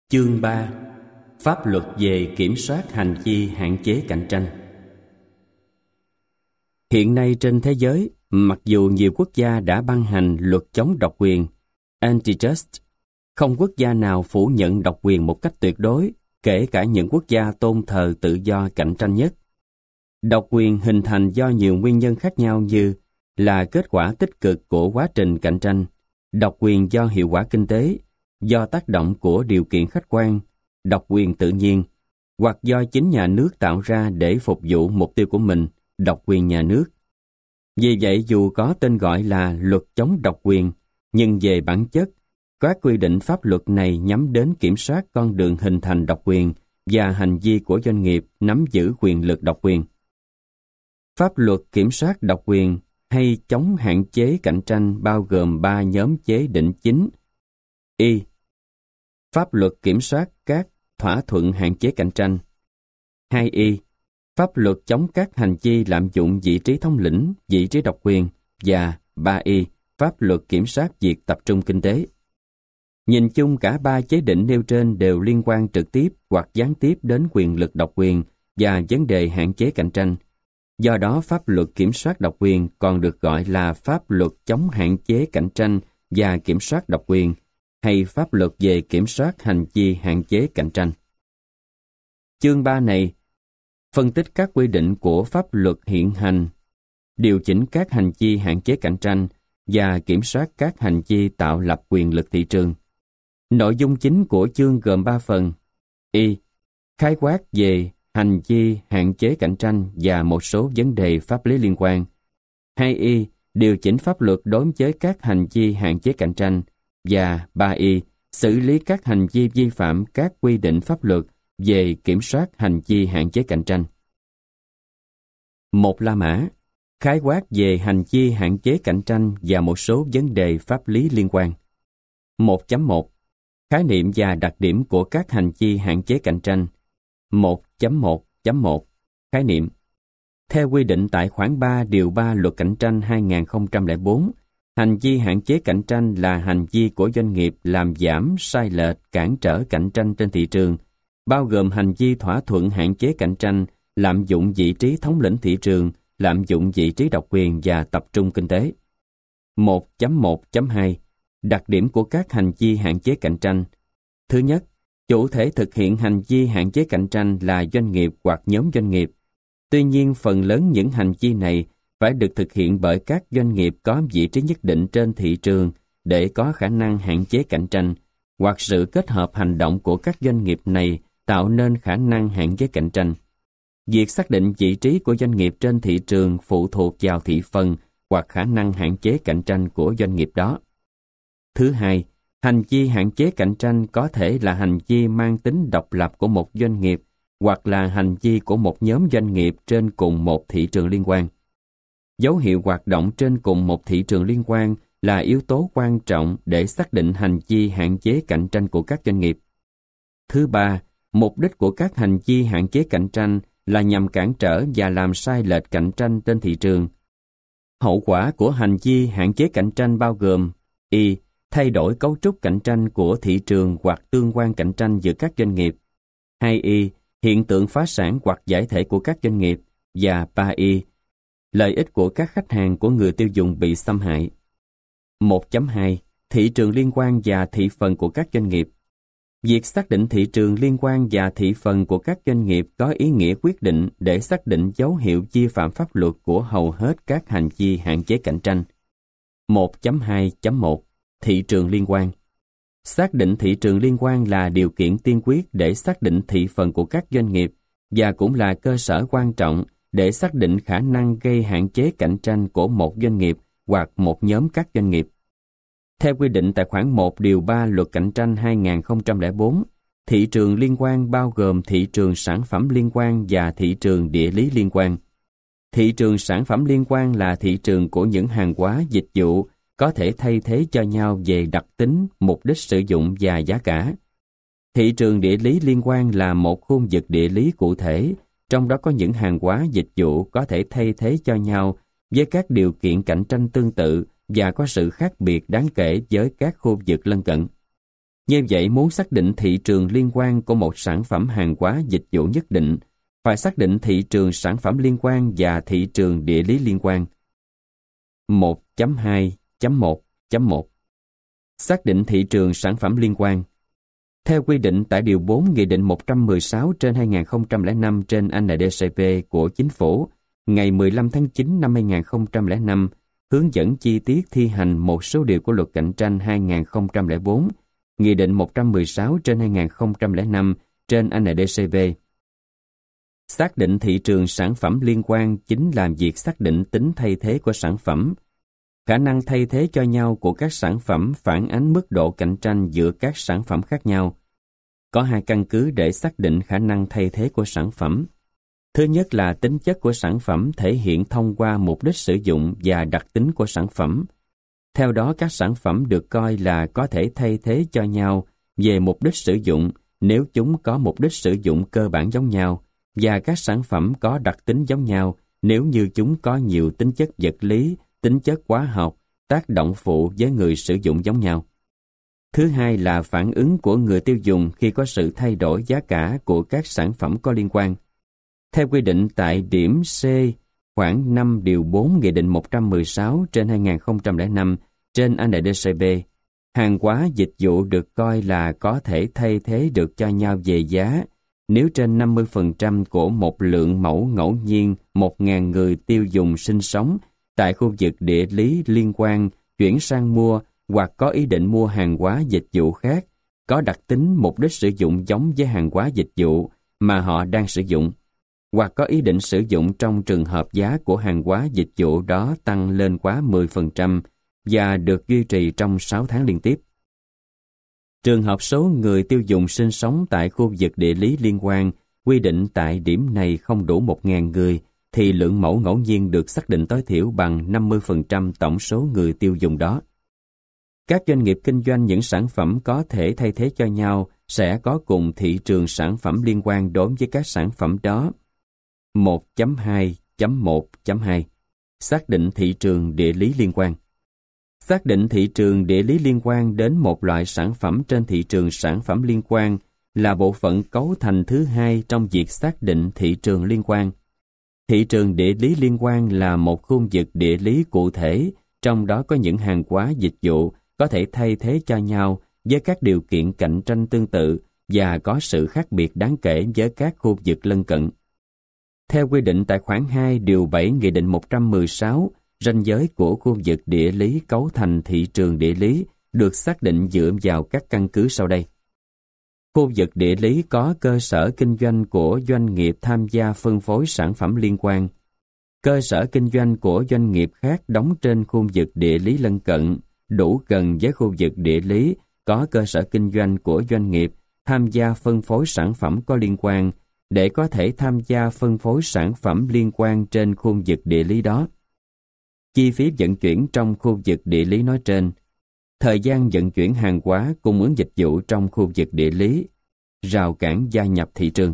Chương 3. Pháp luật về kiểm soát hành vi hạn chế cạnh tranh. Hiện nay trên thế giới, mặc dù nhiều quốc gia đã ban hành luật chống độc quyền Antitrust, không quốc gia nào phủ nhận độc quyền một cách tuyệt đối, kể cả những quốc gia tôn thờ tự do cạnh tranh nhất. Độc quyền hình thành do nhiều nguyên nhân khác nhau như là kết quả tích cực của quá trình cạnh tranh, độc quyền do hiệu quả kinh tế, do tác động của điều kiện khách quan, độc quyền tự nhiên, hoặc do chính nhà nước tạo ra để phục vụ mục tiêu của mình, độc quyền nhà nước. Vì vậy, dù có tên gọi là luật chống độc quyền, nhưng về bản chất, các quy định pháp luật này nhắm đến kiểm soát con đường hình thành độc quyền và hành vi của doanh nghiệp nắm giữ quyền lực độc quyền. Pháp luật kiểm soát độc quyền hay chống hạn chế cạnh tranh bao gồm 3 nhóm chế định chính. Y. Pháp luật kiểm soát các thỏa thuận hạn chế cạnh tranh. 2y. Pháp luật chống các hành vi lạm dụng vị trí thống lĩnh, vị trí độc quyền. Và 3y. Pháp luật kiểm soát việc tập trung kinh tế. Nhìn chung cả 3 chế định nêu trên đều liên quan trực tiếp hoặc gián tiếp đến quyền lực độc quyền và vấn đề hạn chế cạnh tranh. Do đó, pháp luật kiểm soát độc quyền còn được gọi là pháp luật chống hạn chế cạnh tranh và kiểm soát độc quyền, hay pháp luật về kiểm soát hành vi hạn chế cạnh tranh. Chương 3 này phân tích các quy định của pháp luật hiện hành, điều chỉnh các hành vi hạn chế cạnh tranh và kiểm soát các hành vi tạo lập quyền lực thị trường. Nội dung chính của chương gồm 3 phần. Y. Khái quát về hành vi hạn chế cạnh tranh và một số vấn đề pháp lý liên quan. 2y. Điều chỉnh pháp luật đối với các hành vi hạn chế cạnh tranh. Và 3y. Xử lý các hành vi vi phạm các quy định pháp luật về kiểm soát hành vi hạn chế cạnh tranh. 1. La mã. Khái quát về hành vi hạn chế cạnh tranh và một số vấn đề pháp lý liên quan. 1.1. Khái niệm và đặc điểm của các hành vi hạn chế cạnh tranh. 1.1.1. Khái niệm. Theo quy định tại khoản 3 điều 3 Luật Cạnh tranh 2004, hành vi hạn chế cạnh tranh là hành vi của doanh nghiệp làm giảm, sai lệch, cản trở cạnh tranh trên thị trường, bao gồm hành vi thỏa thuận hạn chế cạnh tranh, lạm dụng vị trí thống lĩnh thị trường, lạm dụng vị trí độc quyền và tập trung kinh tế. 1.1.2. Đặc điểm của các hành vi hạn chế cạnh tranh. Thứ nhất, chủ thể thực hiện hành vi hạn chế cạnh tranh là doanh nghiệp hoặc nhóm doanh nghiệp. Tuy nhiên, phần lớn những hành vi này phải được thực hiện bởi các doanh nghiệp có vị trí nhất định trên thị trường để có khả năng hạn chế cạnh tranh, hoặc sự kết hợp hành động của các doanh nghiệp này tạo nên khả năng hạn chế cạnh tranh. Việc xác định vị trí của doanh nghiệp trên thị trường phụ thuộc vào thị phần hoặc khả năng hạn chế cạnh tranh của doanh nghiệp đó. Thứ hai, hành vi hạn chế cạnh tranh có thể là hành vi mang tính độc lập của một doanh nghiệp hoặc là hành vi của một nhóm doanh nghiệp trên cùng một thị trường liên quan. Dấu hiệu hoạt động trên cùng một thị trường liên quan là yếu tố quan trọng để xác định hành vi hạn chế cạnh tranh của các doanh nghiệp. Thứ ba, mục đích của các hành vi hạn chế cạnh tranh là nhằm cản trở và làm sai lệch cạnh tranh trên thị trường. Hậu quả của hành vi hạn chế cạnh tranh bao gồm y. Thay đổi cấu trúc cạnh tranh của thị trường hoặc tương quan cạnh tranh giữa các doanh nghiệp. 2y. Hiện tượng phá sản hoặc giải thể của các doanh nghiệp. Và 3y. Lợi ích của các khách hàng của người tiêu dùng bị xâm hại. 1.2. Thị trường liên quan và thị phần của các doanh nghiệp. Việc xác định thị trường liên quan và thị phần của các doanh nghiệp có ý nghĩa quyết định để xác định dấu hiệu vi phạm pháp luật của hầu hết các hành vi hạn chế cạnh tranh. 1.2.1. Thị trường liên quan. Xác định thị trường liên quan là điều kiện tiên quyết để xác định thị phần của các doanh nghiệp và cũng là cơ sở quan trọng để xác định khả năng gây hạn chế cạnh tranh của một doanh nghiệp hoặc một nhóm các doanh nghiệp. Theo quy định tại khoản 1 điều 3 Luật Cạnh tranh 2004, thị trường liên quan bao gồm thị trường sản phẩm liên quan và thị trường địa lý liên quan. Thị trường sản phẩm liên quan là thị trường của những hàng hóa, dịch vụ có thể thay thế cho nhau về đặc tính, mục đích sử dụng và giá cả. Thị trường địa lý liên quan là một khu vực địa lý cụ thể, trong đó có những hàng hóa, dịch vụ có thể thay thế cho nhau với các điều kiện cạnh tranh tương tự và có sự khác biệt đáng kể với các khu vực lân cận. Như vậy, muốn xác định thị trường liên quan của một sản phẩm hàng hóa dịch vụ nhất định, phải xác định thị trường sản phẩm liên quan và thị trường địa lý liên quan. 1.2.1.1 Xác định thị trường sản phẩm liên quan. Theo quy định tại Điều 4 Nghị định 116/2005 trên NDCP của Chính phủ, ngày 15 tháng 9 năm 2005, hướng dẫn chi tiết thi hành một số điều của Luật Cạnh tranh 2004, Nghị định 116/2005 trên NDCP. Xác định thị trường sản phẩm liên quan chính là việc xác định tính thay thế của sản phẩm. Khả năng thay thế cho nhau của các sản phẩm phản ánh mức độ cạnh tranh giữa các sản phẩm khác nhau. Có hai căn cứ để xác định khả năng thay thế của sản phẩm. Thứ nhất là tính chất của sản phẩm thể hiện thông qua mục đích sử dụng và đặc tính của sản phẩm. Theo đó, các sản phẩm được coi là có thể thay thế cho nhau về mục đích sử dụng nếu chúng có mục đích sử dụng cơ bản giống nhau, và các sản phẩm có đặc tính giống nhau nếu như chúng có nhiều tính chất vật lý, tính chất hóa học, tác động phụ với người sử dụng giống nhau. Thứ hai là phản ứng của người tiêu dùng khi có sự thay đổi giá cả của các sản phẩm có liên quan. Theo quy định tại điểm C, khoảng 5 điều 4 Nghị định 116/2005 trên NDCP, hàng hóa dịch vụ được coi là có thể thay thế được cho nhau về giá nếu trên 50% của một lượng mẫu ngẫu nhiên 1.000 người tiêu dùng sinh sống tại khu vực địa lý liên quan chuyển sang mua hoặc có ý định mua hàng hóa dịch vụ khác có đặc tính mục đích sử dụng giống với hàng hóa dịch vụ mà họ đang sử dụng, hoặc có ý định sử dụng trong trường hợp giá của hàng hóa dịch vụ đó tăng lên quá 10% và được duy trì trong 6 tháng liên tiếp. Trường hợp số người tiêu dùng sinh sống tại khu vực địa lý liên quan quy định tại điểm này không đủ 1.000 người, thì lượng mẫu ngẫu nhiên được xác định tối thiểu bằng 50% tổng số người tiêu dùng đó. Các doanh nghiệp kinh doanh những sản phẩm có thể thay thế cho nhau sẽ có cùng thị trường sản phẩm liên quan đối với các sản phẩm đó. 1.2.1.2 Xác định thị trường địa lý liên quan. Xác định thị trường địa lý liên quan đến một loại sản phẩm trên thị trường sản phẩm liên quan là bộ phận cấu thành thứ hai trong việc xác định thị trường liên quan. Thị trường địa lý liên quan là một khu vực địa lý cụ thể, trong đó có những hàng hóa dịch vụ có thể thay thế cho nhau với các điều kiện cạnh tranh tương tự và có sự khác biệt đáng kể với các khu vực lân cận. Theo quy định tại khoản 2 điều 7 Nghị định 116, ranh giới của khu vực địa lý cấu thành thị trường địa lý được xác định dựa vào các căn cứ sau đây. Khu vực địa lý có cơ sở kinh doanh của doanh nghiệp tham gia phân phối sản phẩm liên quan. Cơ sở kinh doanh của doanh nghiệp khác đóng trên khu vực địa lý lân cận, đủ gần với khu vực địa lý có cơ sở kinh doanh của doanh nghiệp tham gia phân phối sản phẩm có liên quan để có thể tham gia phân phối sản phẩm liên quan trên khu vực địa lý đó. Chi phí vận chuyển trong khu vực địa lý nói trên, thời gian vận chuyển hàng hóa cung ứng dịch vụ trong khu vực địa lý, rào cản gia nhập thị trường.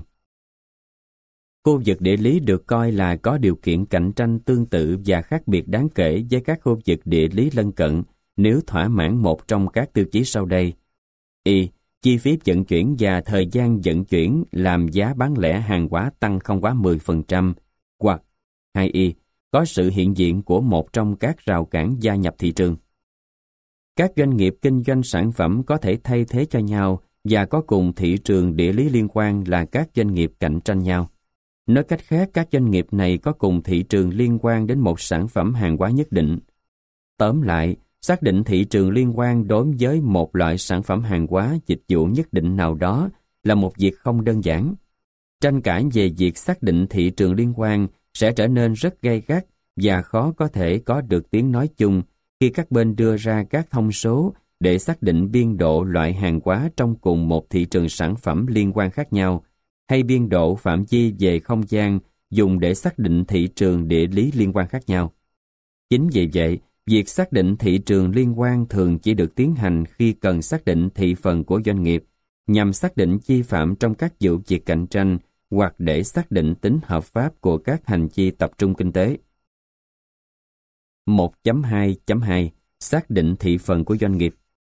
Khu vực địa lý được coi là có điều kiện cạnh tranh tương tự và khác biệt đáng kể với các khu vực địa lý lân cận nếu thỏa mãn một trong các tiêu chí sau đây. Y. Chi phí vận chuyển và thời gian vận chuyển làm giá bán lẻ hàng hóa tăng không quá 10%, hoặc 2Y. Có sự hiện diện của một trong các rào cản gia nhập thị trường. Các doanh nghiệp kinh doanh sản phẩm có thể thay thế cho nhau và có cùng thị trường địa lý liên quan là các doanh nghiệp cạnh tranh nhau. Nói cách khác, các doanh nghiệp này có cùng thị trường liên quan đến một sản phẩm hàng hóa nhất định. Tóm lại, xác định thị trường liên quan đối với một loại sản phẩm hàng hóa dịch vụ nhất định nào đó là một việc không đơn giản. Tranh cãi về việc xác định thị trường liên quan sẽ trở nên rất gay gắt và khó có thể có được tiếng nói chung khi các bên đưa ra các thông số để xác định biên độ loại hàng hóa trong cùng một thị trường sản phẩm liên quan khác nhau, hay biên độ phạm vi về không gian dùng để xác định thị trường địa lý liên quan khác nhau. Chính vì vậy, việc xác định thị trường liên quan thường chỉ được tiến hành khi cần xác định thị phần của doanh nghiệp, nhằm xác định chi phạm trong các vụ việc cạnh tranh hoặc để xác định tính hợp pháp của các hành vi tập trung kinh tế. 1.2.2 Xác định thị phần của doanh nghiệp.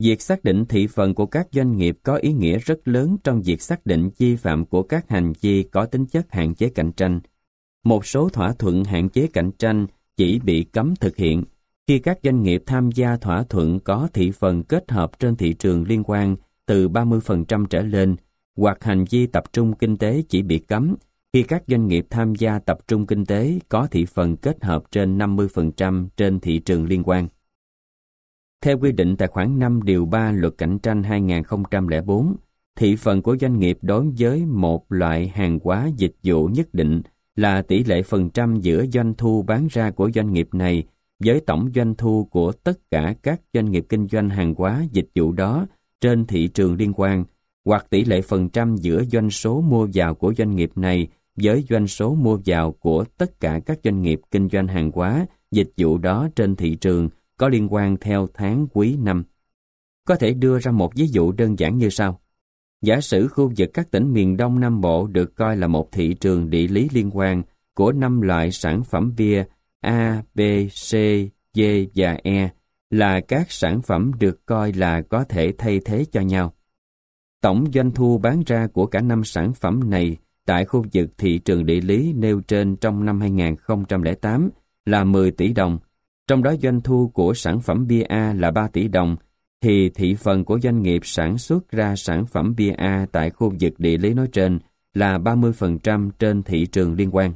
Việc xác định thị phần của các doanh nghiệp có ý nghĩa rất lớn trong việc xác định vi phạm của các hành vi có tính chất hạn chế cạnh tranh. Một số thỏa thuận hạn chế cạnh tranh chỉ bị cấm thực hiện khi các doanh nghiệp tham gia thỏa thuận có thị phần kết hợp trên thị trường liên quan từ 30% trở lên, hoặc hành vi tập trung kinh tế chỉ bị cấm khi các doanh nghiệp tham gia tập trung kinh tế có thị phần kết hợp trên 50% trên thị trường liên quan. Theo quy định tại khoản 5 điều 3 Luật Cạnh tranh 2004, thị phần của doanh nghiệp đối với một loại hàng hóa dịch vụ nhất định là tỷ lệ phần trăm giữa doanh thu bán ra của doanh nghiệp này với tổng doanh thu của tất cả các doanh nghiệp kinh doanh hàng hóa dịch vụ đó trên thị trường liên quan, hoặc tỷ lệ phần trăm giữa doanh số mua vào của doanh nghiệp này với doanh số mua vào của tất cả các doanh nghiệp kinh doanh hàng hóa dịch vụ đó trên thị trường có liên quan theo tháng quý năm. Có thể đưa ra một ví dụ đơn giản như sau. Giả sử khu vực các tỉnh miền Đông Nam Bộ được coi là một thị trường địa lý liên quan của 5 loại sản phẩm bia A, B, C, D và E là các sản phẩm được coi là có thể thay thế cho nhau. Tổng doanh thu bán ra của cả 5 sản phẩm này tại khu vực thị trường địa lý nêu trên trong năm 2008 là 10 tỷ đồng, trong đó doanh thu của sản phẩm bia A là 3 tỷ đồng, thì thị phần của doanh nghiệp sản xuất ra sản phẩm bia A tại khu vực địa lý nói trên là 30% trên thị trường liên quan.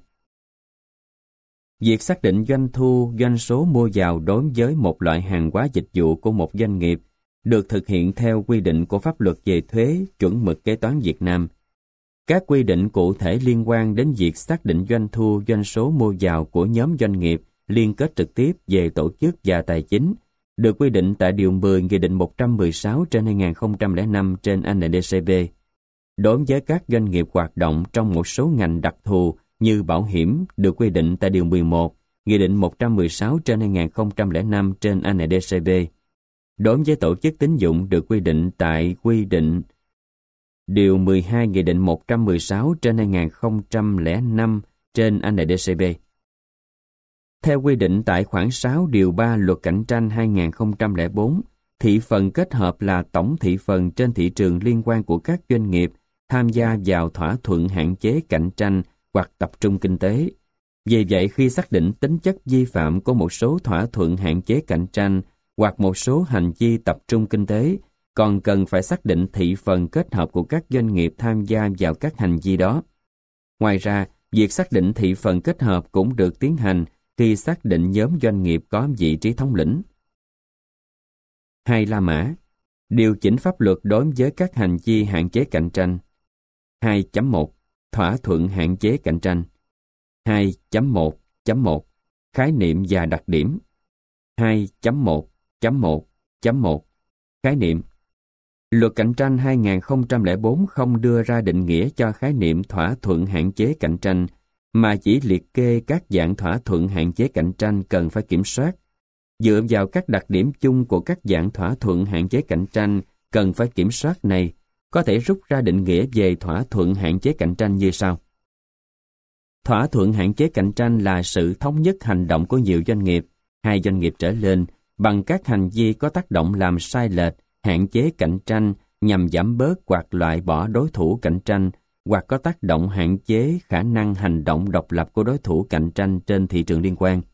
Việc xác định doanh thu, doanh số mua vào đối với một loại hàng hóa dịch vụ của một doanh nghiệp được thực hiện theo quy định của pháp luật về thuế, chuẩn mực kế toán Việt Nam. Các quy định cụ thể liên quan đến việc xác định doanh thu, doanh số mua vào của nhóm doanh nghiệp liên kết trực tiếp về tổ chức và tài chính được quy định tại Điều 10 Nghị định 116/2005 trên NDCP. Đối với các doanh nghiệp hoạt động trong một số ngành đặc thù như bảo hiểm được quy định tại Điều 11 Nghị định 116/2005 trên NDCP. Đối với tổ chức tín dụng được quy định tại quy định Điều 12 Nghị định 116/2005 trên NDCP. Theo quy định tại khoản 6 điều 3 Luật Cạnh tranh 2004, thị phần kết hợp là tổng thị phần trên thị trường liên quan của các doanh nghiệp tham gia vào thỏa thuận hạn chế cạnh tranh hoặc tập trung kinh tế. Vì vậy, khi xác định tính chất vi phạm của một số thỏa thuận hạn chế cạnh tranh hoặc một số hành vi tập trung kinh tế, còn cần phải xác định thị phần kết hợp của các doanh nghiệp tham gia vào các hành vi đó. Ngoài ra, việc xác định thị phần kết hợp cũng được tiến hành khi xác định nhóm doanh nghiệp có vị trí thống lĩnh. 2. La Mã. Điều chỉnh pháp luật đối với các hành vi hạn chế cạnh tranh. 2.1. Thỏa thuận hạn chế cạnh tranh. 2.1.1. Khái niệm và đặc điểm. 2.1.1.1. Khái niệm. Luật Cạnh tranh 2004 không đưa ra định nghĩa cho khái niệm thỏa thuận hạn chế cạnh tranh, mà chỉ liệt kê các dạng thỏa thuận hạn chế cạnh tranh cần phải kiểm soát. Dựa vào các đặc điểm chung của các dạng thỏa thuận hạn chế cạnh tranh cần phải kiểm soát này, có thể rút ra định nghĩa về thỏa thuận hạn chế cạnh tranh như sau. Thỏa thuận hạn chế cạnh tranh là sự thống nhất hành động của nhiều doanh nghiệp, 2 doanh nghiệp trở lên, bằng các hành vi có tác động làm sai lệch, hạn chế cạnh tranh nhằm giảm bớt hoặc loại bỏ đối thủ cạnh tranh, hoặc có tác động hạn chế khả năng hành động độc lập của đối thủ cạnh tranh trên thị trường liên quan.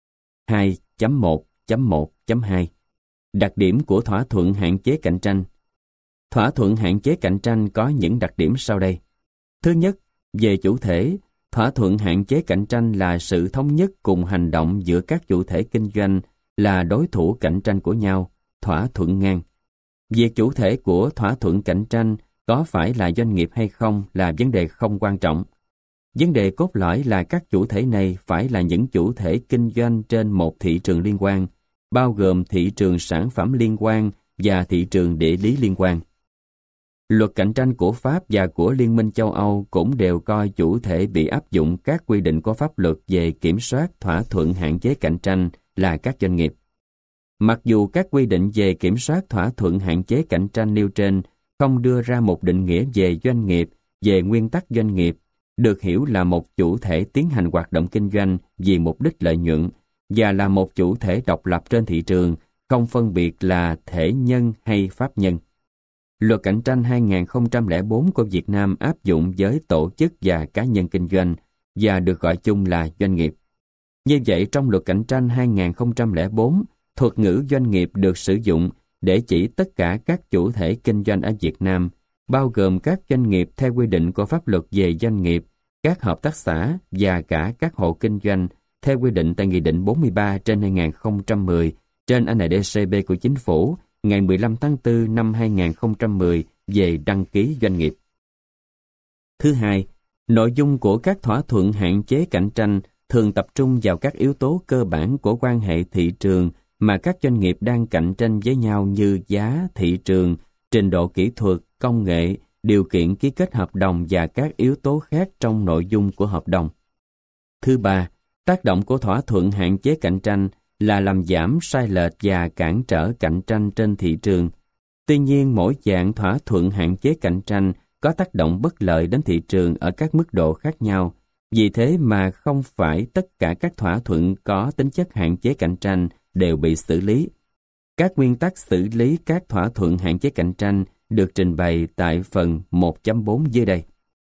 2.1.1.2 Đặc điểm của thỏa thuận hạn chế cạnh tranh. Thỏa thuận hạn chế cạnh tranh có những đặc điểm sau đây. Thứ nhất, về chủ thể, thỏa thuận hạn chế cạnh tranh là sự thống nhất cùng hành động giữa các chủ thể kinh doanh là đối thủ cạnh tranh của nhau, thỏa thuận ngang. Việc chủ thể của thỏa thuận cạnh tranh có phải là doanh nghiệp hay không là vấn đề không quan trọng. Vấn đề cốt lõi là các chủ thể này phải là những chủ thể kinh doanh trên một thị trường liên quan, bao gồm thị trường sản phẩm liên quan và thị trường địa lý liên quan. Luật cạnh tranh của Pháp và của Liên minh châu Âu cũng đều coi chủ thể bị áp dụng các quy định của pháp luật về kiểm soát thỏa thuận hạn chế cạnh tranh là các doanh nghiệp. Mặc dù các quy định về kiểm soát thỏa thuận hạn chế cạnh tranh nêu trên không đưa ra một định nghĩa về doanh nghiệp, về nguyên tắc doanh nghiệp, được hiểu là một chủ thể tiến hành hoạt động kinh doanh vì mục đích lợi nhuận và là một chủ thể độc lập trên thị trường không phân biệt là thể nhân hay pháp nhân. Luật cạnh tranh 2004 của Việt Nam áp dụng với tổ chức và cá nhân kinh doanh và được gọi chung là doanh nghiệp. Như vậy, trong luật cạnh tranh 2004, thuật ngữ doanh nghiệp được sử dụng để chỉ tất cả các chủ thể kinh doanh ở Việt Nam, bao gồm các doanh nghiệp theo quy định của pháp luật về doanh nghiệp, các hợp tác xã và cả các hộ kinh doanh theo quy định tại Nghị định 43/2010 trên NDCP của Chính phủ ngày 15 tháng 4 năm 2010 về đăng ký doanh nghiệp. Thứ hai, nội dung của các thỏa thuận hạn chế cạnh tranh thường tập trung vào các yếu tố cơ bản của quan hệ thị trường mà các doanh nghiệp đang cạnh tranh với nhau như giá, thị trường, trình độ kỹ thuật, công nghệ, điều kiện ký kết hợp đồng và các yếu tố khác trong nội dung của hợp đồng. Thứ ba, tác động của thỏa thuận hạn chế cạnh tranh là làm giảm sai lệch và cản trở cạnh tranh trên thị trường. Tuy nhiên, mỗi dạng thỏa thuận hạn chế cạnh tranh có tác động bất lợi đến thị trường ở các mức độ khác nhau. Vì thế mà không phải tất cả các thỏa thuận có tính chất hạn chế cạnh tranh đều bị xử lý. Các nguyên tắc xử lý các thỏa thuận hạn chế cạnh tranh được trình bày tại phần 1.4 dưới đây.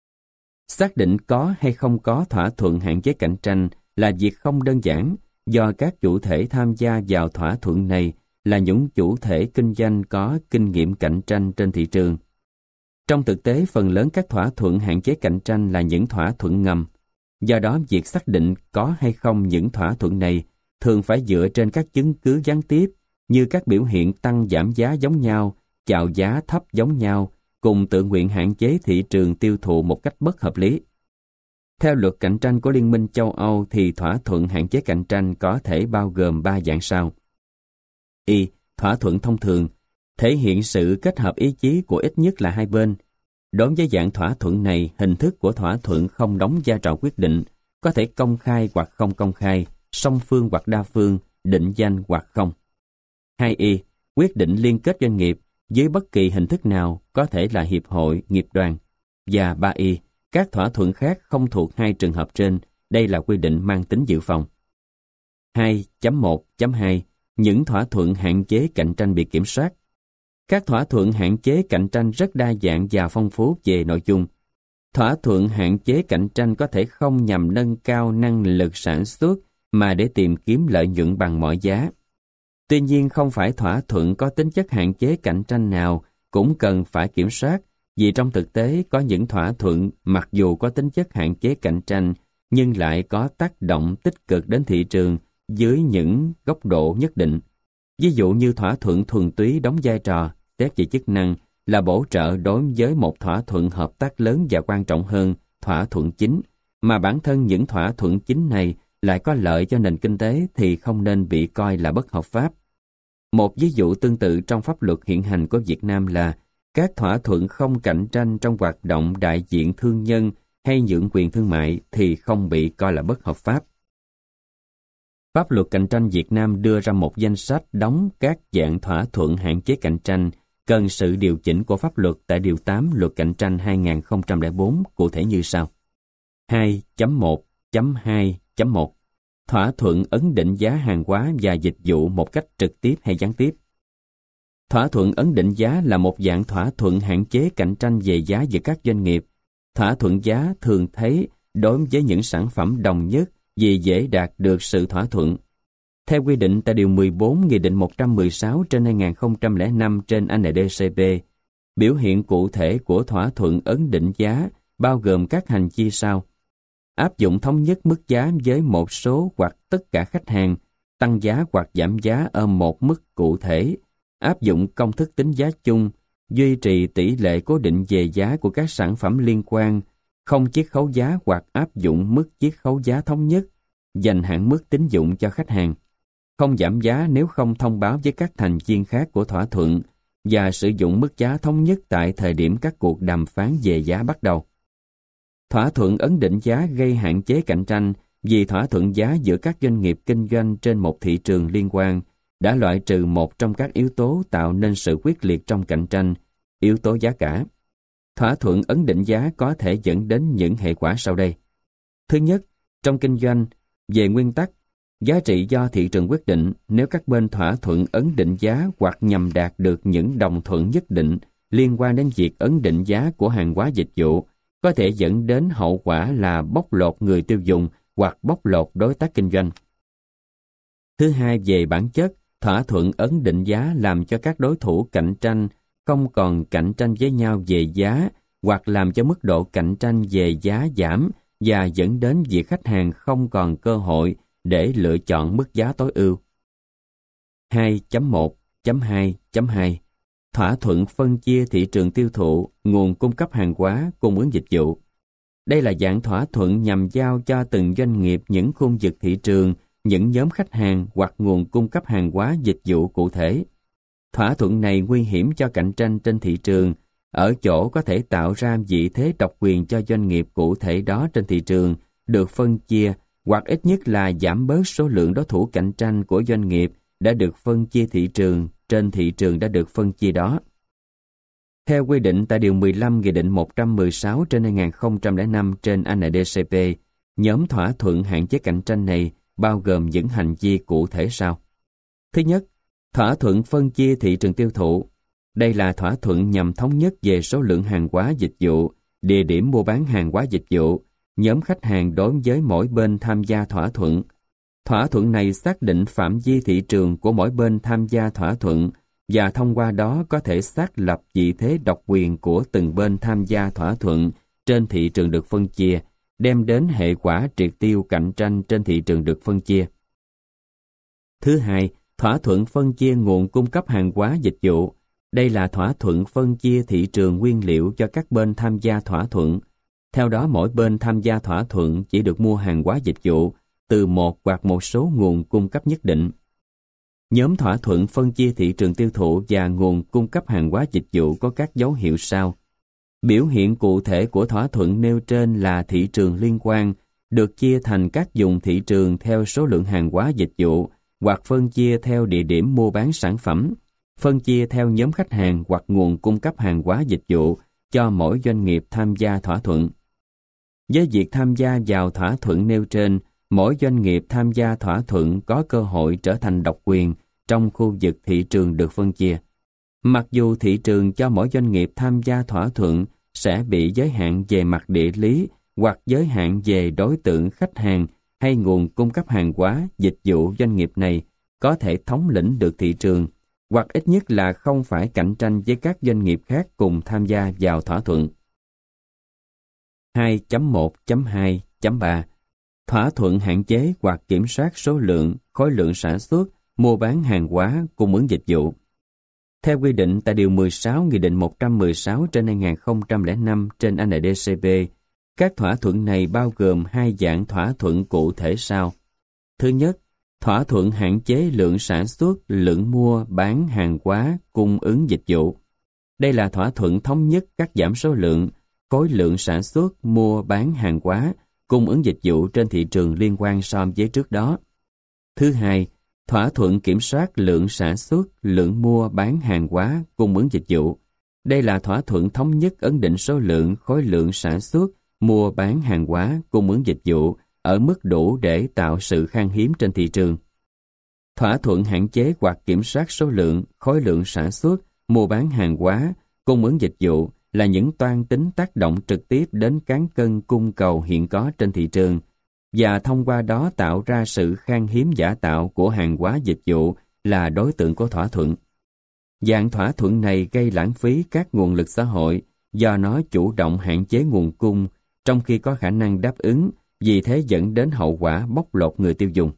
Xác định có hay không có thỏa thuận hạn chế cạnh tranh là việc không đơn giản, do các chủ thể tham gia vào thỏa thuận này là những chủ thể kinh doanh có kinh nghiệm cạnh tranh trên thị trường. Trong thực tế, phần lớn các thỏa thuận hạn chế cạnh tranh là những thỏa thuận ngầm. Do đó, việc xác định có hay không những thỏa thuận này thường phải dựa trên các chứng cứ gián tiếp như các biểu hiện tăng giảm giá giống nhau, chào giá thấp giống nhau, cùng tự nguyện hạn chế thị trường tiêu thụ một cách bất hợp lý. Theo luật cạnh tranh của Liên minh châu Âu thì thỏa thuận hạn chế cạnh tranh có thể bao gồm 3 dạng sau. Y. Thỏa thuận thông thường, thể hiện sự kết hợp ý chí của ít nhất là hai bên. Đối với dạng thỏa thuận này, hình thức của thỏa thuận không đóng vai trò quyết định, có thể công khai hoặc không công khai, song phương hoặc đa phương, định danh hoặc không. 2Y. Quyết định liên kết doanh nghiệp dưới bất kỳ hình thức nào, có thể là hiệp hội, nghiệp đoàn. Và 3Y. Các thỏa thuận khác không thuộc hai trường hợp trên, đây là quy định mang tính dự phòng. 2.1.2 Những thỏa thuận hạn chế cạnh tranh bị kiểm soát. Các thỏa thuận hạn chế cạnh tranh rất đa dạng và phong phú về nội dung. Thỏa thuận hạn chế cạnh tranh có thể không nhằm nâng cao năng lực sản xuất mà để tìm kiếm lợi nhuận bằng mọi giá. Tuy nhiên, không phải thỏa thuận có tính chất hạn chế cạnh tranh nào cũng cần phải kiểm soát, vì trong thực tế có những thỏa thuận mặc dù có tính chất hạn chế cạnh tranh nhưng lại có tác động tích cực đến thị trường dưới những góc độ nhất định. Ví dụ như thỏa thuận thuần túy đóng vai trò, xét về chức năng, là bổ trợ đối với một thỏa thuận hợp tác lớn và quan trọng hơn, thỏa thuận chính, mà bản thân những thỏa thuận chính này lại có lợi cho nền kinh tế thì không nên bị coi là bất hợp pháp. Một ví dụ tương tự trong pháp luật hiện hành của Việt Nam là các thỏa thuận không cạnh tranh trong hoạt động đại diện thương nhân hay nhượng quyền thương mại thì không bị coi là bất hợp pháp. Pháp luật cạnh tranh Việt Nam đưa ra một danh sách đóng các dạng thỏa thuận hạn chế cạnh tranh cần sự điều chỉnh của pháp luật tại Điều 8 Luật Cạnh tranh 2004 cụ thể như sau. 2.1.2.1 Thỏa thuận ấn định giá hàng hóa và dịch vụ một cách trực tiếp hay gián tiếp. Thỏa thuận ấn định giá là một dạng thỏa thuận hạn chế cạnh tranh về giá giữa các doanh nghiệp. Thỏa thuận giá thường thấy đối với những sản phẩm đồng nhất vì dễ đạt được sự thỏa thuận. Theo quy định tại Điều 14 Nghị định 116/2005 trên NDCP, biểu hiện cụ thể của thỏa thuận ấn định giá bao gồm các hành chi sau. Áp dụng thống nhất mức giá với một số hoặc tất cả khách hàng, tăng giá hoặc giảm giá ở một mức cụ thể, áp dụng công thức tính giá chung, duy trì tỷ lệ cố định về giá của các sản phẩm liên quan, không chiết khấu giá hoặc áp dụng mức chiết khấu giá thống nhất, dành hạn mức tín dụng cho khách hàng, không giảm giá nếu không thông báo với các thành viên khác của thỏa thuận và sử dụng mức giá thống nhất tại thời điểm các cuộc đàm phán về giá bắt đầu. Thỏa thuận ấn định giá gây hạn chế cạnh tranh vì thỏa thuận giá giữa các doanh nghiệp kinh doanh trên một thị trường liên quan đã loại trừ một trong các yếu tố tạo nên sự quyết liệt trong cạnh tranh, yếu tố giá cả. Thỏa thuận ấn định giá có thể dẫn đến những hệ quả sau đây. Thứ nhất, trong kinh doanh, về nguyên tắc, Giá trị do thị trường quyết định nếu các bên thỏa thuận ấn định giá hoặc nhằm đạt được những đồng thuận nhất định liên quan đến việc ấn định giá của hàng hóa dịch vụ, có thể dẫn đến hậu quả là bóc lột người tiêu dùng hoặc bóc lột đối tác kinh doanh. Thứ hai, về bản chất, thỏa thuận ấn định giá làm cho các đối thủ cạnh tranh không còn cạnh tranh với nhau về giá hoặc làm cho mức độ cạnh tranh về giá giảm và dẫn đến việc khách hàng không còn cơ hội để lựa chọn mức giá tối ưu. 2.1.2.2 Thỏa thuận phân chia thị trường tiêu thụ, nguồn cung cấp hàng hóa, cung ứng dịch vụ. Đây là dạng thỏa thuận nhằm giao cho từng doanh nghiệp những khu vực thị trường, những nhóm khách hàng hoặc nguồn cung cấp hàng hóa dịch vụ cụ thể. Thỏa thuận này nguy hiểm cho cạnh tranh trên thị trường, ở chỗ có thể tạo ra vị thế độc quyền cho doanh nghiệp cụ thể đó trên thị trường, được phân chia, hoặc ít nhất là giảm bớt số lượng đối thủ cạnh tranh của doanh nghiệp đã được phân chia thị trường trên thị trường đã được phân chia đó. Theo quy định tại Điều 15 Nghị định 116/2005 trên NDCP, nhóm thỏa thuận hạn chế cạnh tranh này bao gồm những hành vi cụ thể sau. Thứ nhất, thỏa thuận phân chia thị trường tiêu thụ. Đây là thỏa thuận nhằm thống nhất về số lượng hàng hóa dịch vụ, địa điểm mua bán hàng hóa dịch vụ, nhóm khách hàng đối với mỗi bên tham gia thỏa thuận. Thỏa thuận này xác định phạm vi thị trường của mỗi bên tham gia thỏa thuận và thông qua đó có thể xác lập vị thế độc quyền của từng bên tham gia thỏa thuận trên thị trường được phân chia, đem đến hệ quả triệt tiêu cạnh tranh trên thị trường được phân chia. Thứ hai, thỏa thuận phân chia nguồn cung cấp hàng hóa dịch vụ. Đây là thỏa thuận phân chia thị trường nguyên liệu cho các bên tham gia thỏa thuận. Theo đó, mỗi bên tham gia thỏa thuận chỉ được mua hàng hóa dịch vụ từ một hoặc một số nguồn cung cấp nhất định. Nhóm thỏa thuận phân chia thị trường tiêu thụ và nguồn cung cấp hàng hóa dịch vụ có các dấu hiệu sau. Biểu hiện cụ thể của thỏa thuận nêu trên là thị trường liên quan, được chia thành các vùng thị trường theo số lượng hàng hóa dịch vụ, hoặc phân chia theo địa điểm mua bán sản phẩm, phân chia theo nhóm khách hàng hoặc nguồn cung cấp hàng hóa dịch vụ cho mỗi doanh nghiệp tham gia thỏa thuận. Với việc tham gia vào thỏa thuận nêu trên, mỗi doanh nghiệp tham gia thỏa thuận có cơ hội trở thành độc quyền trong khu vực thị trường được phân chia. Mặc dù thị trường cho mỗi doanh nghiệp tham gia thỏa thuận sẽ bị giới hạn về mặt địa lý hoặc giới hạn về đối tượng khách hàng hay nguồn cung cấp hàng hóa, dịch vụ, doanh nghiệp này có thể thống lĩnh được thị trường, hoặc ít nhất là không phải cạnh tranh với các doanh nghiệp khác cùng tham gia vào thỏa thuận. 2.1.2.3 Thỏa thuận hạn chế hoặc kiểm soát số lượng, khối lượng sản xuất, mua bán hàng hóa, cung ứng dịch vụ. Theo quy định tại Điều 16 Nghị định 116/2005 trên NDCP, các thỏa thuận này bao gồm hai dạng thỏa thuận cụ thể sau. Thứ nhất, thỏa thuận hạn chế lượng sản xuất, lượng mua, bán hàng hóa, cung ứng dịch vụ. Đây là thỏa thuận thống nhất cắt giảm số lượng, khối lượng sản xuất, mua, bán hàng hóa, cung ứng dịch vụ trên thị trường liên quan so với trước đó. Thứ hai, thỏa thuận kiểm soát lượng sản xuất, lượng mua, bán hàng hóa, cung ứng dịch vụ. Đây là thỏa thuận thống nhất ấn định số lượng, khối lượng sản xuất, mua bán hàng hóa, cung ứng dịch vụ ở mức đủ để tạo sự khan hiếm trên thị trường. Thỏa thuận hạn chế hoặc kiểm soát số lượng, khối lượng sản xuất, mua bán hàng hóa, cung ứng dịch vụ là những toan tính tác động trực tiếp đến cán cân cung cầu hiện có trên thị trường, và thông qua đó tạo ra sự khan hiếm giả tạo của hàng hóa dịch vụ là đối tượng của thỏa thuận. Dạng thỏa thuận này gây lãng phí các nguồn lực xã hội do nó chủ động hạn chế nguồn cung trong khi có khả năng đáp ứng, vì thế dẫn đến hậu quả bóc lột người tiêu dùng.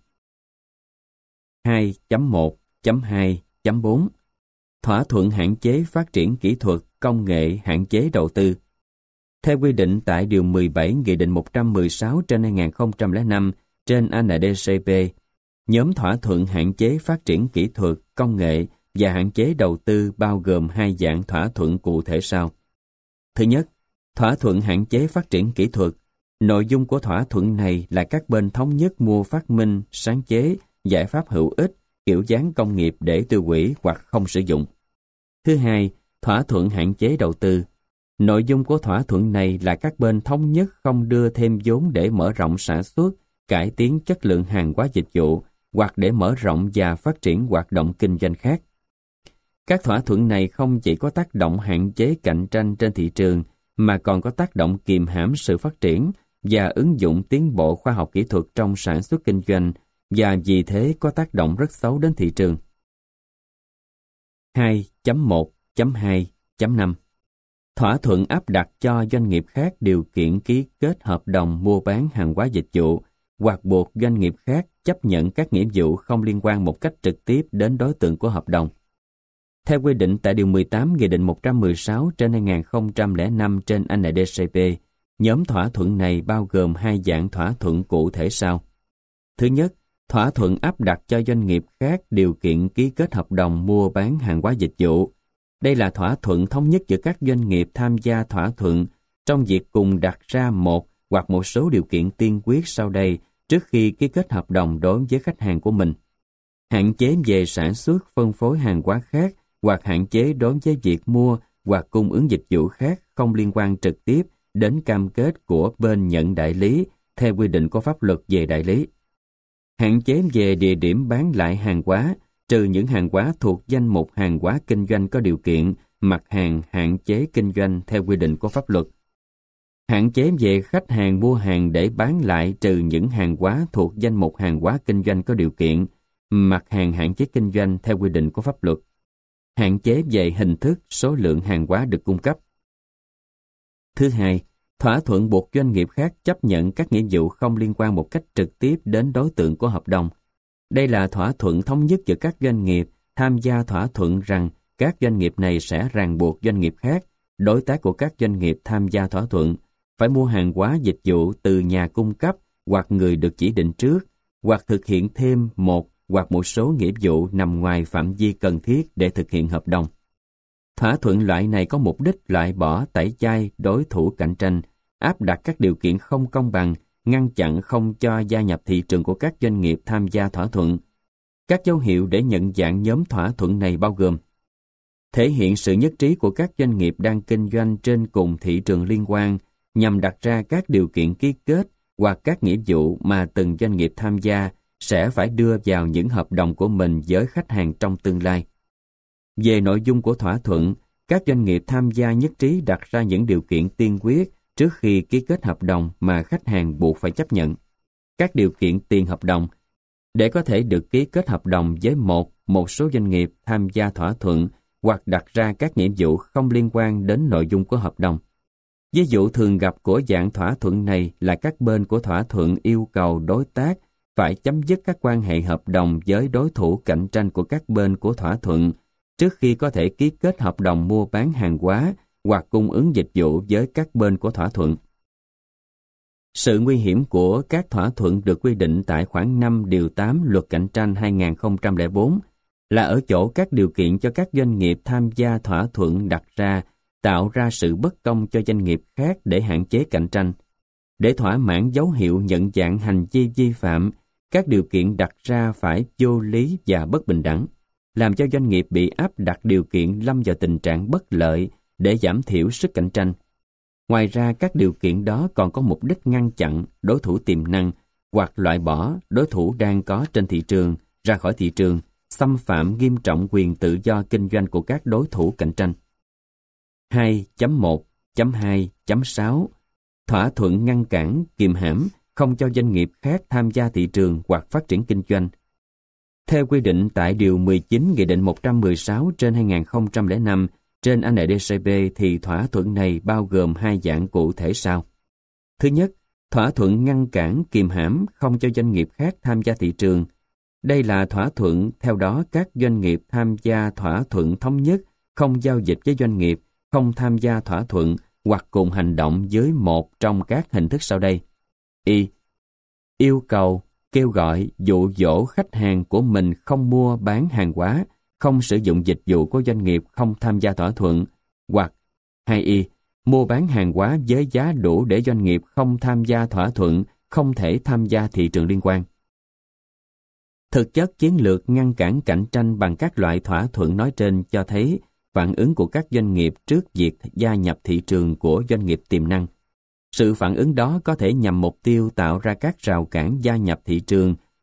2.1.2.4 Thỏa thuận hạn chế phát triển kỹ thuật, công nghệ, hạn chế đầu tư. Theo quy định tại Điều 17 Nghị định 116/2005 trên NDCP, nhóm thỏa thuận hạn chế phát triển kỹ thuật, công nghệ và hạn chế đầu tư bao gồm hai dạng thỏa thuận cụ thể sau. Thứ nhất, thỏa thuận hạn chế phát triển kỹ thuật. Nội dung của thỏa thuận này là các bên thống nhất mua phát minh, sáng chế, giải pháp hữu ích, kiểu dáng công nghiệp để tiêu hủy hoặc không sử dụng. Thứ hai, thỏa thuận hạn chế đầu tư. Nội dung của thỏa thuận này là các bên thống nhất không đưa thêm vốn để mở rộng sản xuất, cải tiến chất lượng hàng hóa dịch vụ hoặc để mở rộng và phát triển hoạt động kinh doanh khác. Các thỏa thuận này không chỉ có tác động hạn chế cạnh tranh trên thị trường, mà còn có tác động kìm hãm sự phát triển và ứng dụng tiến bộ khoa học kỹ thuật trong sản xuất kinh doanh, và vì thế có tác động rất xấu đến thị trường. 2.1.2.5 Thỏa thuận áp đặt cho doanh nghiệp khác điều kiện ký kết hợp đồng mua bán hàng hóa dịch vụ, hoặc buộc doanh nghiệp khác chấp nhận các nghĩa vụ không liên quan một cách trực tiếp đến đối tượng của hợp đồng. Theo quy định tại Điều 18 Nghị định 116 trên 2005 trên NDCP, nhóm thỏa thuận này bao gồm hai dạng thỏa thuận cụ thể sau. Thứ nhất, thỏa thuận áp đặt cho doanh nghiệp khác điều kiện ký kết hợp đồng mua bán hàng hóa dịch vụ. Đây là thỏa thuận thống nhất giữa các doanh nghiệp tham gia thỏa thuận trong việc cùng đặt ra một hoặc một số điều kiện tiên quyết sau đây trước khi ký kết hợp đồng đối với khách hàng của mình. Hạn chế về sản xuất, phân phối hàng hóa khác, hoặc hạn chế đối với việc mua hoặc cung ứng dịch vụ khác không liên quan trực tiếp đến cam kết của bên nhận đại lý theo quy định của pháp luật về đại lý. Hạn chế về địa điểm bán lại hàng hóa, trừ những hàng hóa thuộc danh mục hàng hóa kinh doanh có điều kiện, mặt hàng hạn chế kinh doanh theo quy định của pháp luật. Hạn chế về khách hàng mua hàng để bán lại, trừ những hàng hóa thuộc danh mục hàng hóa kinh doanh có điều kiện, mặt hàng hạn chế kinh doanh theo quy định của pháp luật. Hạn chế về hình thức, số lượng hàng hóa được cung cấp. Thứ hai, thỏa thuận buộc doanh nghiệp khác chấp nhận các nghĩa vụ không liên quan một cách trực tiếp đến đối tượng của hợp đồng. Đây là thỏa thuận thống nhất giữa các doanh nghiệp tham gia thỏa thuận rằng các doanh nghiệp này sẽ ràng buộc doanh nghiệp khác, đối tác của các doanh nghiệp tham gia thỏa thuận, phải mua hàng hóa dịch vụ từ nhà cung cấp hoặc người được chỉ định trước, hoặc thực hiện thêm một hoặc một số nghĩa vụ nằm ngoài phạm vi cần thiết để thực hiện hợp đồng. Thỏa thuận loại này có mục đích loại bỏ tẩy chay đối thủ cạnh tranh, áp đặt các điều kiện không công bằng, ngăn chặn không cho gia nhập thị trường của các doanh nghiệp tham gia thỏa thuận. Các dấu hiệu để nhận dạng nhóm thỏa thuận này bao gồm: thể hiện sự nhất trí của các doanh nghiệp đang kinh doanh trên cùng thị trường liên quan nhằm đặt ra các điều kiện ký kết hoặc các nghĩa vụ mà từng doanh nghiệp tham gia sẽ phải đưa vào những hợp đồng của mình với khách hàng trong tương lai. Về nội dung của thỏa thuận, các doanh nghiệp tham gia nhất trí đặt ra những điều kiện tiên quyết trước khi ký kết hợp đồng mà khách hàng buộc phải chấp nhận. Các điều kiện tiền hợp đồng để có thể được ký kết hợp đồng với một số doanh nghiệp tham gia thỏa thuận hoặc đặt ra các nghĩa vụ không liên quan đến nội dung của hợp đồng. Ví dụ thường gặp của dạng thỏa thuận này là các bên của thỏa thuận yêu cầu đối tác phải chấm dứt các quan hệ hợp đồng với đối thủ cạnh tranh của các bên của thỏa thuận trước khi có thể ký kết hợp đồng mua bán hàng hóa hoặc cung ứng dịch vụ với các bên của thỏa thuận. Sự nguy hiểm của các thỏa thuận được quy định tại khoản 5 điều 8 Luật Cạnh tranh 2004 là ở chỗ các điều kiện cho các doanh nghiệp tham gia thỏa thuận đặt ra tạo ra sự bất công cho doanh nghiệp khác để hạn chế cạnh tranh. Để thỏa mãn dấu hiệu nhận dạng hành vi vi phạm, các điều kiện đặt ra phải vô lý và bất bình đẳng, làm cho doanh nghiệp bị áp đặt điều kiện lâm vào tình trạng bất lợi để giảm thiểu sức cạnh tranh. Ngoài ra, các điều kiện đó còn có mục đích ngăn chặn đối thủ tiềm năng hoặc loại bỏ đối thủ đang có trên thị trường ra khỏi thị trường, xâm phạm nghiêm trọng quyền tự do kinh doanh của các đối thủ cạnh tranh. 2.1.2.6 Thỏa thuận ngăn cản, kìm hãm, không cho doanh nghiệp khác tham gia thị trường hoặc phát triển kinh doanh. Theo quy định tại Điều 19 Nghị định 116 trên 2005 trên NDCP thì thỏa thuận này bao gồm hai dạng cụ thể sau. Thứ nhất, thỏa thuận ngăn cản, kìm hãm, không cho doanh nghiệp khác tham gia thị trường. Đây là thỏa thuận theo đó các doanh nghiệp tham gia thỏa thuận thống nhất không giao dịch với doanh nghiệp, không tham gia thỏa thuận hoặc cùng hành động với một trong các hình thức sau đây. Y. Yêu cầu, kêu gọi, dụ dỗ khách hàng của mình không mua bán hàng hóa, không sử dụng dịch vụ của doanh nghiệp không tham gia thỏa thuận, hoặc 2Y. Mua bán hàng hóa với giá đủ để doanh nghiệp không tham gia thỏa thuận, không thể tham gia thị trường liên quan. Thực chất chiến lược ngăn cản cạnh tranh bằng các loại thỏa thuận nói trên cho thấy phản ứng của các doanh nghiệp trước việc gia nhập thị trường của doanh nghiệp tiềm năng. Sự phản ứng đó có thể nhằm mục tiêu tạo ra các rào cản gia nhập thị trường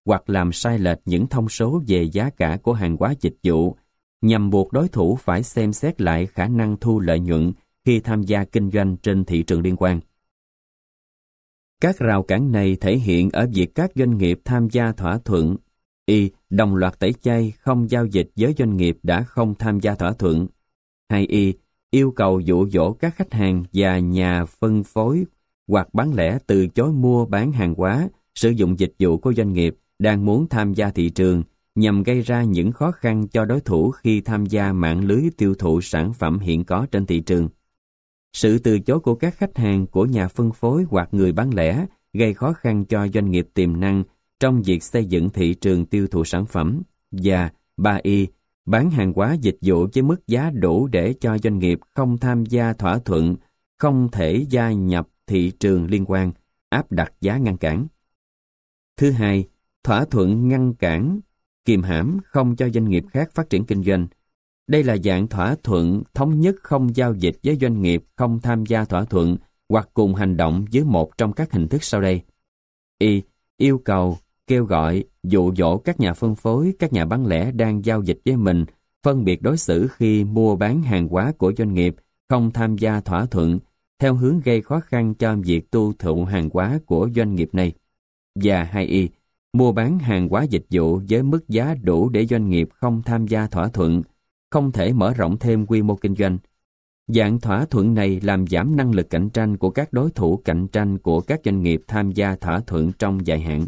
hoặc làm sai lệch những thông số về giá cả của hàng hóa dịch vụ, nhằm buộc đối thủ phải xem xét lại khả năng thu lợi nhuận khi tham gia kinh doanh trên thị trường liên quan. Các rào cản này thể hiện ở việc các doanh nghiệp tham gia thỏa thuận y đồng loạt tẩy chay không giao dịch với doanh nghiệp đã không tham gia thỏa thuận, hay y yêu cầu dụ dỗ các khách hàng và nhà phân phối hoặc bán lẻ từ chối mua bán hàng hóa, sử dụng dịch vụ của doanh nghiệp đang muốn tham gia thị trường nhằm gây ra những khó khăn cho đối thủ khi tham gia mạng lưới tiêu thụ sản phẩm hiện có trên thị trường. Sự từ chối của các khách hàng của nhà phân phối hoặc người bán lẻ gây khó khăn cho doanh nghiệp tiềm năng trong việc xây dựng thị trường tiêu thụ sản phẩm, và 3y bán hàng hóa dịch vụ với mức giá đủ để cho doanh nghiệp không tham gia thỏa thuận không thể gia nhập thị trường liên quan, áp đặt giá ngăn cản. Thứ hai, thỏa thuận ngăn cản, kìm hãm không cho doanh nghiệp khác phát triển kinh doanh. Đây là dạng thỏa thuận thống nhất không giao dịch với doanh nghiệp không tham gia thỏa thuận hoặc cùng hành động với một trong các hình thức sau đây. Y. Yêu cầu, kêu gọi, dụ dỗ các nhà phân phối, các nhà bán lẻ đang giao dịch với mình phân biệt đối xử khi mua bán hàng hóa của doanh nghiệp không tham gia thỏa thuận theo hướng gây khó khăn cho việc tiêu thụ hàng hóa của doanh nghiệp này. Và 2y. Mua bán hàng hóa dịch vụ với mức giá đủ để doanh nghiệp không tham gia thỏa thuận không thể mở rộng thêm quy mô kinh doanh. Dạng thỏa thuận này làm giảm năng lực cạnh tranh của các đối thủ cạnh tranh của các doanh nghiệp tham gia thỏa thuận trong dài hạn.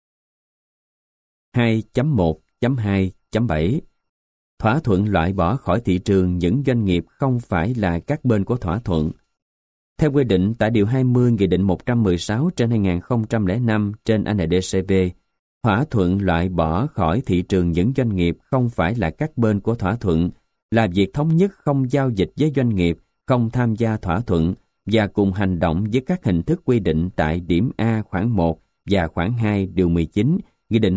2.1.2.7 Thỏa thuận loại bỏ khỏi thị trường những doanh nghiệp không phải là các bên của thỏa thuận. Theo quy định tại Điều 20 Nghị định 116/2005 trên NDCP, thỏa thuận loại bỏ khỏi thị trường những doanh nghiệp không phải là các bên của thỏa thuận là việc thống nhất không giao dịch với doanh nghiệp không tham gia thỏa thuận và cùng hành động với các hình thức quy định tại điểm A khoản 1 và khoản 2 Điều 19 Nghị định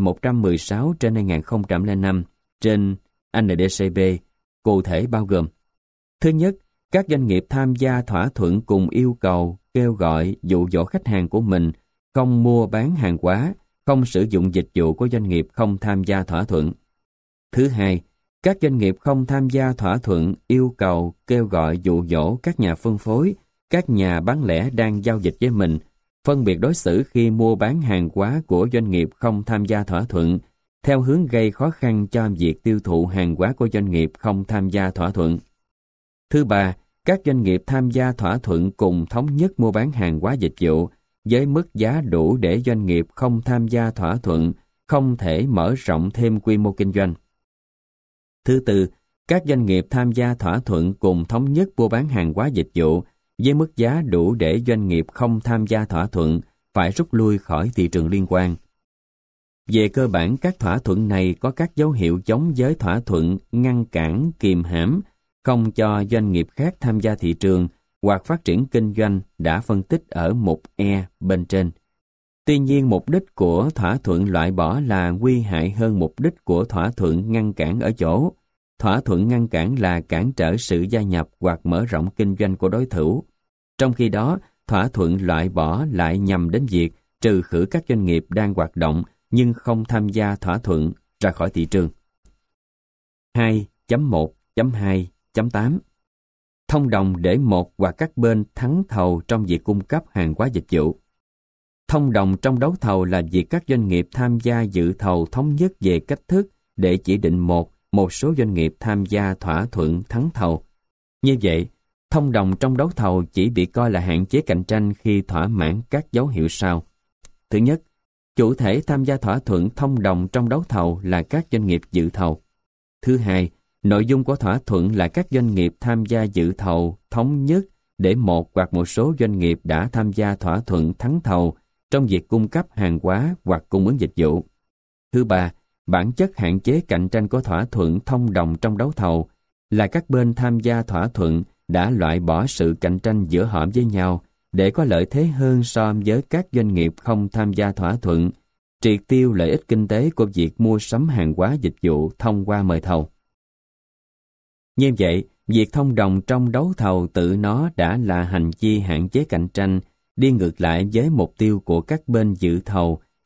116/2005 trên NDCP, cụ thể bao gồm: Thứ nhất, các doanh nghiệp tham gia thỏa thuận cùng yêu cầu, kêu gọi, dụ dỗ khách hàng của mình không mua bán hàng hóa, không sử dụng dịch vụ của doanh nghiệp không tham gia thỏa thuận. Thứ hai, các doanh nghiệp không tham gia thỏa thuận yêu cầu, kêu gọi, dụ dỗ các nhà phân phối, các nhà bán lẻ đang giao dịch với mình phân biệt đối xử khi mua bán hàng hóa của doanh nghiệp không tham gia thỏa thuận theo hướng gây khó khăn cho việc tiêu thụ hàng hóa của doanh nghiệp không tham gia thỏa thuận. Thứ ba, các doanh nghiệp tham gia thỏa thuận cùng thống nhất mua bán hàng hóa dịch vụ với mức giá đủ để doanh nghiệp không tham gia thỏa thuận không thể mở rộng thêm quy mô kinh doanh. Thứ tư, các doanh nghiệp tham gia thỏa thuận cùng thống nhất mua bán hàng hóa dịch vụ với mức giá đủ để doanh nghiệp không tham gia thỏa thuận phải rút lui khỏi thị trường liên quan. Về cơ bản, các thỏa thuận này có các dấu hiệu giống với thỏa thuận ngăn cản, kìm hãm, không cho doanh nghiệp khác tham gia thị trường hoặc phát triển kinh doanh đã phân tích ở mục E bên trên. Tuy nhiên, mục đích của thỏa thuận loại bỏ là nguy hại hơn mục đích của thỏa thuận ngăn cản ở chỗ. Thỏa thuận ngăn cản là cản trở sự gia nhập hoặc mở rộng kinh doanh của đối thủ. Trong khi đó, thỏa thuận loại bỏ lại nhằm đến việc trừ khử các doanh nghiệp đang hoạt động nhưng không tham gia thỏa thuận ra khỏi thị trường. 2.1.2.8 Thông đồng để một hoặc các bên thắng thầu trong việc cung cấp hàng hóa dịch vụ. Thông đồng trong đấu thầu là việc các doanh nghiệp tham gia dự thầu thống nhất về cách thức để chỉ định một số doanh nghiệp tham gia thỏa thuận thắng thầu. Như vậy, thông đồng trong đấu thầu chỉ bị coi là hạn chế cạnh tranh khi thỏa mãn các dấu hiệu sau. Thứ nhất, chủ thể tham gia thỏa thuận thông đồng trong đấu thầu là các doanh nghiệp dự thầu. Thứ hai, nội dung của thỏa thuận là các doanh nghiệp tham gia dự thầu thống nhất để một hoặc một số doanh nghiệp đã tham gia thỏa thuận thắng thầu trong việc cung cấp hàng hóa hoặc cung ứng dịch vụ. Thứ ba, bản chất hạn chế cạnh tranh của thỏa thuận thông đồng trong đấu thầu là các bên tham gia thỏa thuận đã loại bỏ sự cạnh tranh giữa họ với nhau để có lợi thế hơn so với các doanh nghiệp không tham gia thỏa thuận, triệt tiêu lợi ích kinh tế của việc mua sắm hàng hóa dịch vụ thông qua mời thầu. Như vậy, việc thông đồng trong đấu thầu tự nó đã là hành vi hạn chế cạnh tranh, đi ngược lại với mục tiêu của các bên dự thầu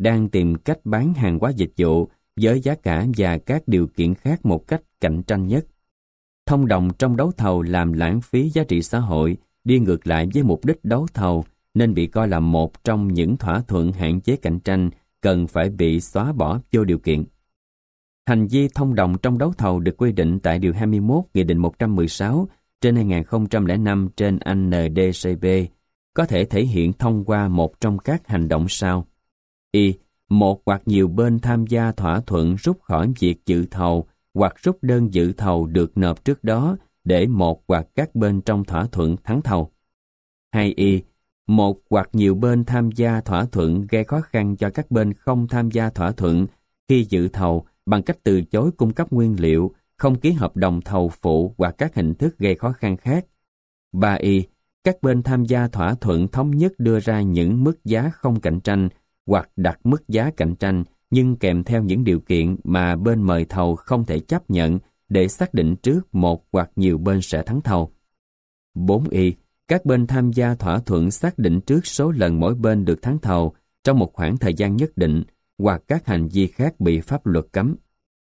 đang tìm cách bán hàng hóa dịch vụ với giá cả và các điều kiện khác một cách cạnh tranh nhất. Thông đồng trong đấu thầu làm lãng phí giá trị xã hội, đi ngược lại với mục đích đấu thầu, nên bị coi là một trong những thỏa thuận hạn chế cạnh tranh cần phải bị xóa bỏ vô điều kiện. Hành vi thông đồng trong đấu thầu được quy định tại Điều 21 Nghị định 116/2005 trên NDCP, có thể thể hiện thông qua một trong các hành động sau. Một hoặc nhiều bên tham gia thỏa thuận rút khỏi việc dự thầu hoặc rút đơn dự thầu được nộp trước đó để một hoặc các bên trong thỏa thuận thắng thầu. 2. Một hoặc nhiều bên tham gia thỏa thuận gây khó khăn cho các bên không tham gia thỏa thuận khi dự thầu bằng cách từ chối cung cấp nguyên liệu, không ký hợp đồng thầu phụ hoặc các hình thức gây khó khăn khác. 3. Các bên tham gia thỏa thuận thống nhất đưa ra những mức giá không cạnh tranh hoặc đặt mức giá cạnh tranh nhưng kèm theo những điều kiện mà bên mời thầu không thể chấp nhận để xác định trước một hoặc nhiều bên sẽ thắng thầu. 4. Các bên tham gia thỏa thuận xác định trước số lần mỗi bên được thắng thầu trong một khoảng thời gian nhất định hoặc các hành vi khác bị pháp luật cấm.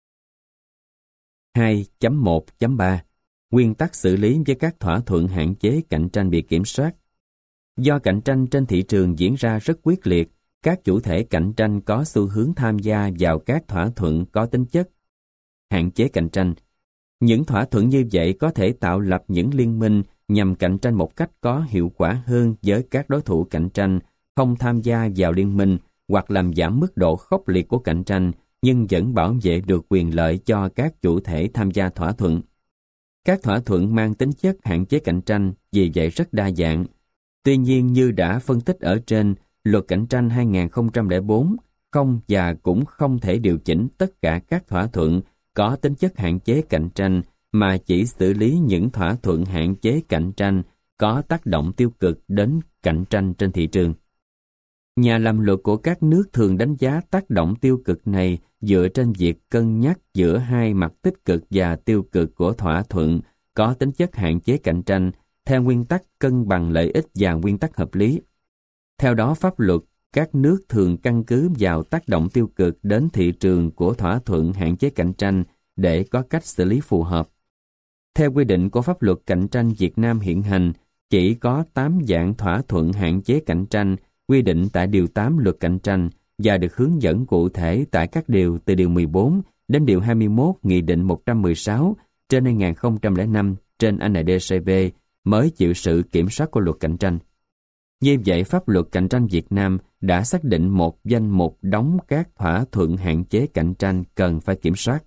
2.1.3 Nguyên tắc xử lý với các thỏa thuận hạn chế cạnh tranh bị kiểm soát. Do cạnh tranh trên thị trường diễn ra rất quyết liệt, các chủ thể cạnh tranh có xu hướng tham gia vào các thỏa thuận có tính chất hạn chế cạnh tranh. Những thỏa thuận như vậy có thể tạo lập những liên minh nhằm cạnh tranh một cách có hiệu quả hơn với các đối thủ cạnh tranh không tham gia vào liên minh, hoặc làm giảm mức độ khốc liệt của cạnh tranh nhưng vẫn bảo vệ được quyền lợi cho các chủ thể tham gia thỏa thuận. Các thỏa thuận mang tính chất hạn chế cạnh tranh vì vậy rất đa dạng. Tuy nhiên, như đã phân tích ở trên, Luật Cạnh tranh 2004 không và cũng không thể điều chỉnh tất cả các thỏa thuận có tính chất hạn chế cạnh tranh, mà chỉ xử lý những thỏa thuận hạn chế cạnh tranh có tác động tiêu cực đến cạnh tranh trên thị trường. Nhà làm luật của các nước thường đánh giá tác động tiêu cực này dựa trên việc cân nhắc giữa hai mặt tích cực và tiêu cực của thỏa thuận có tính chất hạn chế cạnh tranh theo nguyên tắc cân bằng lợi ích và nguyên tắc hợp lý. Theo đó, pháp luật các nước thường căn cứ vào tác động tiêu cực đến thị trường của thỏa thuận hạn chế cạnh tranh để có cách xử lý phù hợp. Theo quy định của pháp luật cạnh tranh Việt Nam hiện hành, chỉ có 8 dạng thỏa thuận hạn chế cạnh tranh quy định tại Điều 8 Luật Cạnh tranh và được hướng dẫn cụ thể tại các điều từ Điều 14 đến Điều 21 Nghị định 116 trên 2005 trên NDCP mới chịu sự kiểm soát của luật cạnh tranh. Như vậy, pháp luật cạnh tranh Việt Nam đã xác định một danh mục đóng các thỏa thuận hạn chế cạnh tranh cần phải kiểm soát.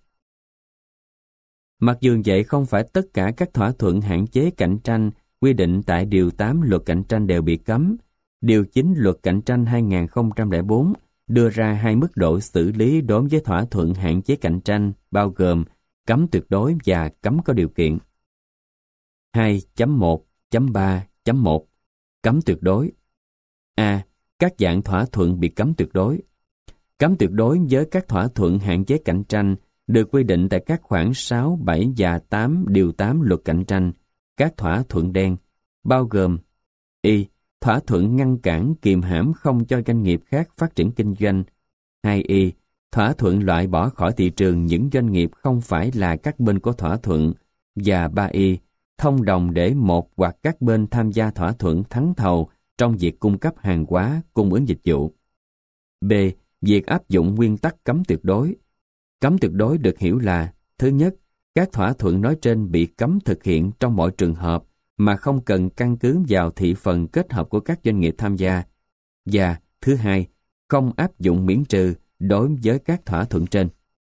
Mặc dù vậy, không phải tất cả các thỏa thuận hạn chế cạnh tranh quy định tại Điều 8 Luật Cạnh tranh đều bị cấm. Điều 9 Luật Cạnh tranh 2004 đưa ra hai mức độ xử lý đối với thỏa thuận hạn chế cạnh tranh, bao gồm cấm tuyệt đối và cấm có điều kiện. 2.1.3.1 Cấm tuyệt đối. A. Các dạng thỏa thuận bị cấm tuyệt đối. Cấm tuyệt đối với các thỏa thuận hạn chế cạnh tranh được quy định tại các khoản 6, 7 và 8 Điều 8 Luật Cạnh tranh. Các thỏa thuận đen, bao gồm thỏa thuận ngăn cản kìm hãm không cho doanh nghiệp khác phát triển kinh doanh. 2. Thỏa thuận loại bỏ khỏi thị trường những doanh nghiệp không phải là các bên của thỏa thuận. Và 3. Thông đồng để một hoặc các bên tham gia thỏa thuận thắng thầu trong việc cung cấp hàng hóa, cung ứng dịch vụ. B. Việc áp dụng nguyên tắc cấm tuyệt đối. Cấm tuyệt đối được hiểu là: thứ nhất, các thỏa thuận nói trên bị cấm thực hiện trong mọi trường hợp mà không cần căn cứ vào thị phần kết hợp của các doanh nghiệp tham gia. Và thứ hai, không áp dụng miễn trừ đối với các thỏa thuận trên.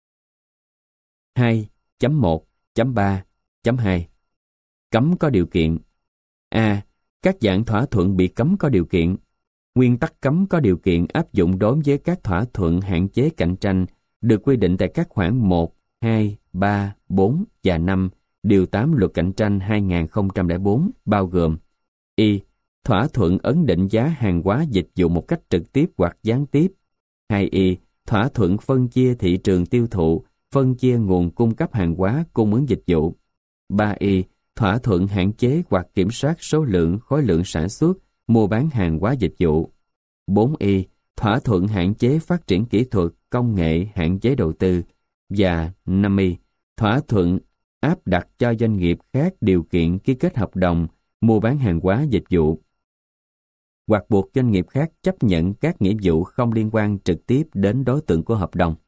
2.1.3.2 Cấm có điều kiện. A. Các dạng thỏa thuận bị cấm có điều kiện. Nguyên tắc cấm có điều kiện áp dụng đối với các thỏa thuận hạn chế cạnh tranh được quy định tại các khoản 1, 2, 3, 4 và 5 Điều 8 Luật Cạnh tranh 2004, bao gồm: thỏa thuận ấn định giá hàng hóa dịch vụ một cách trực tiếp hoặc gián tiếp. 2. Thỏa thuận phân chia thị trường tiêu thụ, phân chia nguồn cung cấp hàng hóa, cung ứng dịch vụ. 3. Thỏa thuận hạn chế hoặc kiểm soát số lượng, khối lượng sản xuất, mua bán hàng hóa dịch vụ. 4. thỏa thuận hạn chế phát triển kỹ thuật, công nghệ, hạn chế đầu tư. Và 5y, thỏa thuận áp đặt cho doanh nghiệp khác điều kiện ký kết hợp đồng, mua bán hàng hóa dịch vụ, hoặc buộc doanh nghiệp khác chấp nhận các nghĩa vụ không liên quan trực tiếp đến đối tượng của hợp đồng.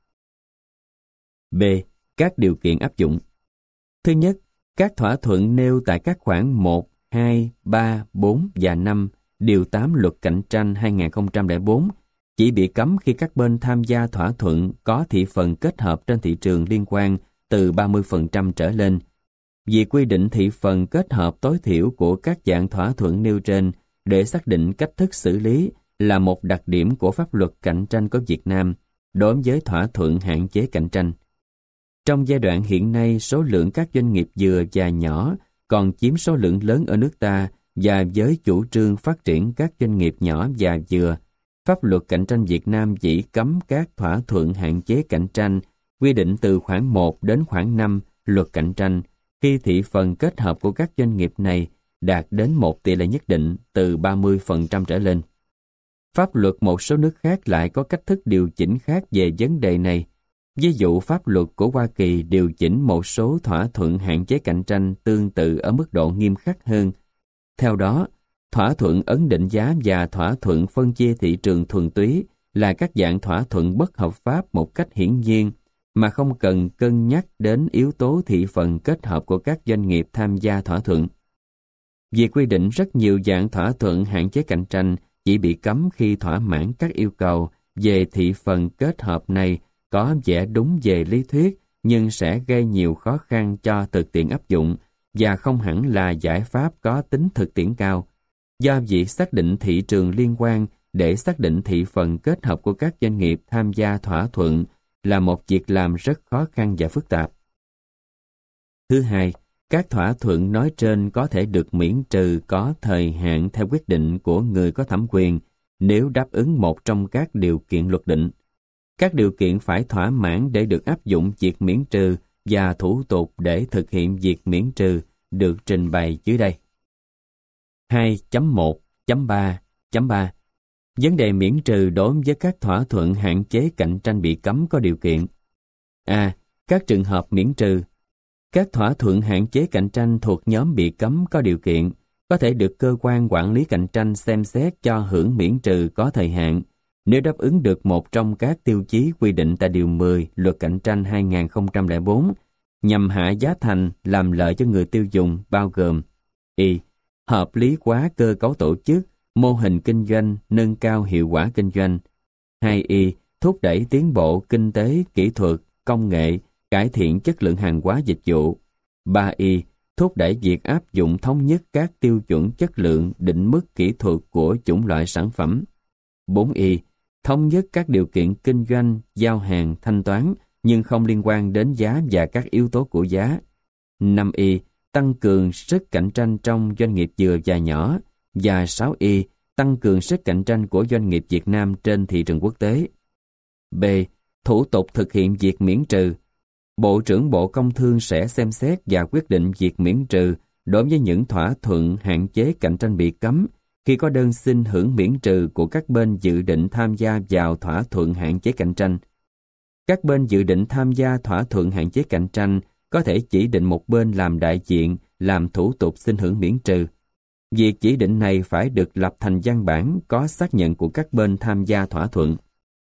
B. Các điều kiện áp dụng. Thứ nhất, các thỏa thuận nêu tại các khoản 1, 2, 3, 4 và 5 điều 8 Luật Cạnh tranh 2004 chỉ bị cấm khi các bên tham gia thỏa thuận có thị phần kết hợp trên thị trường liên quan từ 30% trở lên. Việc quy định thị phần kết hợp tối thiểu của các dạng thỏa thuận nêu trên để xác định cách thức xử lý là một đặc điểm của pháp luật cạnh tranh của Việt Nam đối với thỏa thuận hạn chế cạnh tranh. Trong giai đoạn hiện nay, số lượng các doanh nghiệp vừa và nhỏ còn chiếm số lượng lớn ở nước ta, và với chủ trương phát triển các doanh nghiệp nhỏ và vừa, pháp luật cạnh tranh Việt Nam chỉ cấm các thỏa thuận hạn chế cạnh tranh quy định từ khoản 1 đến khoản 5 Luật Cạnh tranh khi thị phần kết hợp của các doanh nghiệp này đạt đến một tỷ lệ nhất định từ 30% trở lên. Pháp luật một số nước khác lại có cách thức điều chỉnh khác về vấn đề này. Ví dụ, pháp luật của Hoa Kỳ điều chỉnh một số thỏa thuận hạn chế cạnh tranh tương tự ở mức độ nghiêm khắc hơn. Theo đó, thỏa thuận ấn định giá và thỏa thuận phân chia thị trường thuần túy là các dạng thỏa thuận bất hợp pháp một cách hiển nhiên mà không cần cân nhắc đến yếu tố thị phần kết hợp của các doanh nghiệp tham gia thỏa thuận. Việc quy định rất nhiều dạng thỏa thuận hạn chế cạnh tranh chỉ bị cấm khi thỏa mãn các yêu cầu về thị phần kết hợp này có vẻ đúng về lý thuyết nhưng sẽ gây nhiều khó khăn cho thực tiễn áp dụng và không hẳn là giải pháp có tính thực tiễn cao. Do việc xác định thị trường liên quan để xác định thị phần kết hợp của các doanh nghiệp tham gia thỏa thuận là một việc làm rất khó khăn và phức tạp. Thứ hai, các thỏa thuận nói trên có thể được miễn trừ có thời hạn theo quyết định của người có thẩm quyền nếu đáp ứng một trong các điều kiện luật định. Các điều kiện phải thỏa mãn để được áp dụng việc miễn trừ và thủ tục để thực hiện việc miễn trừ được trình bày dưới đây. 2.1.3.3 Vấn đề miễn trừ đối với các thỏa thuận hạn chế cạnh tranh bị cấm có điều kiện. A. Các trường hợp miễn trừ. Các thỏa thuận hạn chế cạnh tranh thuộc nhóm bị cấm có điều kiện có thể được cơ quan quản lý cạnh tranh xem xét cho hưởng miễn trừ có thời hạn nếu đáp ứng được một trong các tiêu chí quy định tại Điều 10 Luật Cạnh tranh 2004 nhằm hạ giá thành làm lợi cho người tiêu dùng, bao gồm y. Hợp lý hóa cơ cấu tổ chức, mô hình kinh doanh, nâng cao hiệu quả kinh doanh. 2y. Thúc đẩy tiến bộ kinh tế, kỹ thuật, công nghệ, cải thiện chất lượng hàng hóa dịch vụ. 3y. Thúc đẩy việc áp dụng thống nhất các tiêu chuẩn chất lượng, định mức kỹ thuật của chủng loại sản phẩm. 4y. Thống nhất các điều kiện kinh doanh, giao hàng, thanh toán nhưng không liên quan đến giá và các yếu tố của giá. 5y. Tăng cường sức cạnh tranh trong doanh nghiệp vừa và nhỏ. Và 6y. Tăng cường sức cạnh tranh của doanh nghiệp Việt Nam trên thị trường quốc tế. B. Thủ tục thực hiện việc miễn trừ. Bộ trưởng Bộ Công Thương sẽ xem xét và quyết định việc miễn trừ đối với những thỏa thuận hạn chế cạnh tranh bị cấm khi có đơn xin hưởng miễn trừ của các bên dự định tham gia vào thỏa thuận hạn chế cạnh tranh. Các bên dự định tham gia thỏa thuận hạn chế cạnh tranh có thể chỉ định một bên làm đại diện, làm thủ tục xin hưởng miễn trừ. Việc chỉ định này phải được lập thành văn bản có xác nhận của các bên tham gia thỏa thuận.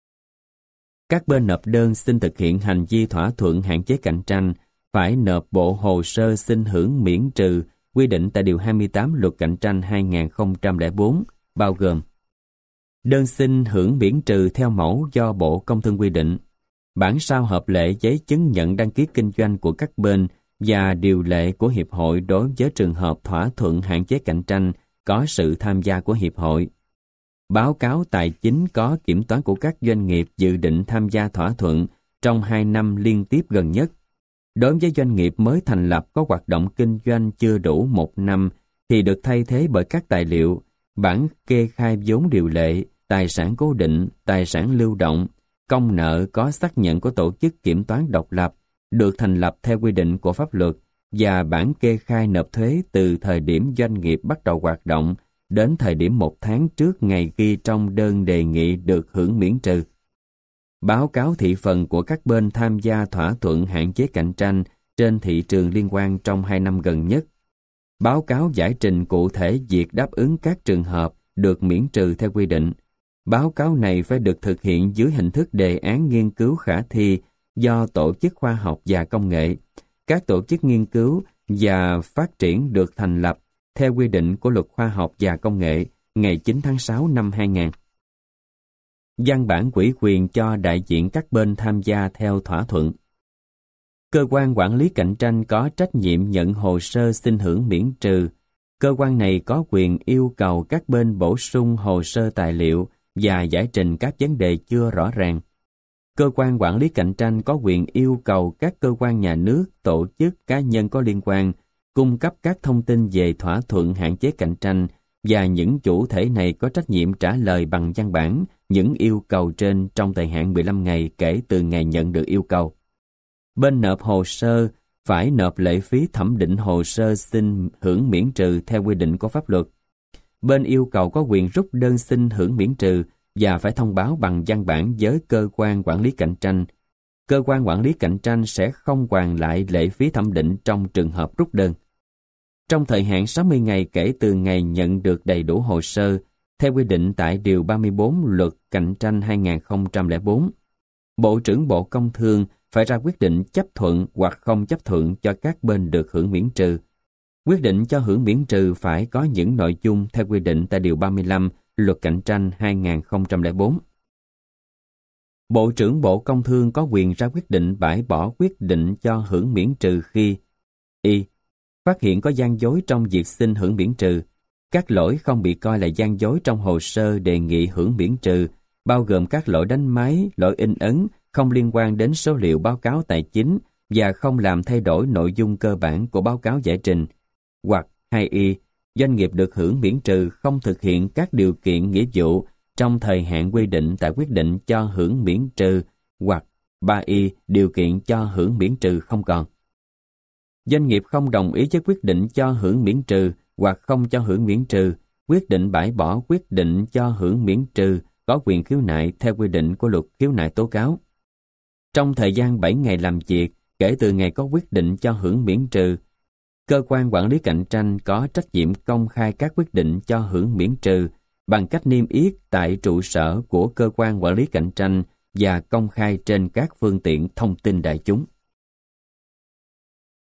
Các bên nộp đơn xin thực hiện hành vi thỏa thuận hạn chế cạnh tranh phải nộp bộ hồ sơ xin hưởng miễn trừ quy định tại Điều 28 Luật Cạnh tranh 2004, bao gồm đơn xin hưởng miễn trừ theo mẫu do Bộ Công Thương quy định, bản sao hợp lệ giấy chứng nhận đăng ký kinh doanh của các bên và điều lệ của Hiệp hội đối với trường hợp thỏa thuận hạn chế cạnh tranh có sự tham gia của Hiệp hội, báo cáo tài chính có kiểm toán của các doanh nghiệp dự định tham gia thỏa thuận trong 2 năm liên tiếp gần nhất. Đối với doanh nghiệp mới thành lập có hoạt động kinh doanh chưa đủ 1 năm thì được thay thế bởi các tài liệu, bản kê khai vốn điều lệ, tài sản cố định, tài sản lưu động, công nợ có xác nhận của tổ chức kiểm toán độc lập, được thành lập theo quy định của pháp luật và bản kê khai nộp thuế từ thời điểm doanh nghiệp bắt đầu hoạt động đến thời điểm 1 tháng trước ngày ghi trong đơn đề nghị được hưởng miễn trừ. Báo cáo thị phần của các bên tham gia thỏa thuận hạn chế cạnh tranh trên thị trường liên quan trong 2 năm gần nhất. Báo cáo giải trình cụ thể việc đáp ứng các trường hợp được miễn trừ theo quy định. Báo cáo này phải được thực hiện dưới hình thức đề án nghiên cứu khả thi do tổ chức khoa học và công nghệ. Các tổ chức nghiên cứu và phát triển được thành lập theo quy định của Luật Khoa học và Công nghệ ngày 9 tháng 6 năm 2000. Văn bản ủy quyền cho đại diện các bên tham gia theo thỏa thuận. Cơ quan quản lý cạnh tranh có trách nhiệm nhận hồ sơ xin hưởng miễn trừ. Cơ quan này có quyền yêu cầu các bên bổ sung hồ sơ tài liệu và giải trình các vấn đề chưa rõ ràng. Cơ quan quản lý cạnh tranh có quyền yêu cầu các cơ quan nhà nước, tổ chức, cá nhân có liên quan cung cấp các thông tin về thỏa thuận hạn chế cạnh tranh, và những chủ thể này có trách nhiệm trả lời bằng văn bản những yêu cầu trên trong thời hạn 15 ngày kể từ ngày nhận được yêu cầu. Bên nộp hồ sơ phải nộp lệ phí thẩm định hồ sơ xin hưởng miễn trừ theo quy định của pháp luật. Bên yêu cầu có quyền rút đơn xin hưởng miễn trừ và phải thông báo bằng văn bản với cơ quan quản lý cạnh tranh. Cơ quan quản lý cạnh tranh sẽ không hoàn lại lệ phí thẩm định trong trường hợp rút đơn. Trong thời hạn 60 ngày kể từ ngày nhận được đầy đủ hồ sơ, theo quy định tại Điều 34 Luật Cạnh tranh 2004, Bộ trưởng Bộ Công Thương phải ra quyết định chấp thuận hoặc không chấp thuận cho các bên được hưởng miễn trừ. Quyết định cho hưởng miễn trừ phải có những nội dung theo quy định tại Điều 35 Luật Cạnh tranh 2004. Bộ trưởng Bộ Công Thương có quyền ra quyết định bãi bỏ quyết định cho hưởng miễn trừ khi y. Phát hiện có gian dối trong việc xin hưởng miễn trừ. Các lỗi không bị coi là gian dối trong hồ sơ đề nghị hưởng miễn trừ, bao gồm các lỗi đánh máy, lỗi in ấn, không liên quan đến số liệu báo cáo tài chính và không làm thay đổi nội dung cơ bản của báo cáo giải trình. Hoặc 2y, doanh nghiệp được hưởng miễn trừ không thực hiện các điều kiện nghĩa vụ trong thời hạn quy định tại quyết định cho hưởng miễn trừ, hoặc 3y, điều kiện cho hưởng miễn trừ không còn. Doanh nghiệp không đồng ý với quyết định cho hưởng miễn trừ hoặc không cho hưởng miễn trừ, quyết định bãi bỏ quyết định cho hưởng miễn trừ có quyền khiếu nại theo quy định của Luật Khiếu nại tố cáo. Trong thời gian 7 ngày làm việc kể từ ngày có quyết định cho hưởng miễn trừ, cơ quan quản lý cạnh tranh có trách nhiệm công khai các quyết định cho hưởng miễn trừ bằng cách niêm yết tại trụ sở của cơ quan quản lý cạnh tranh và công khai trên các phương tiện thông tin đại chúng.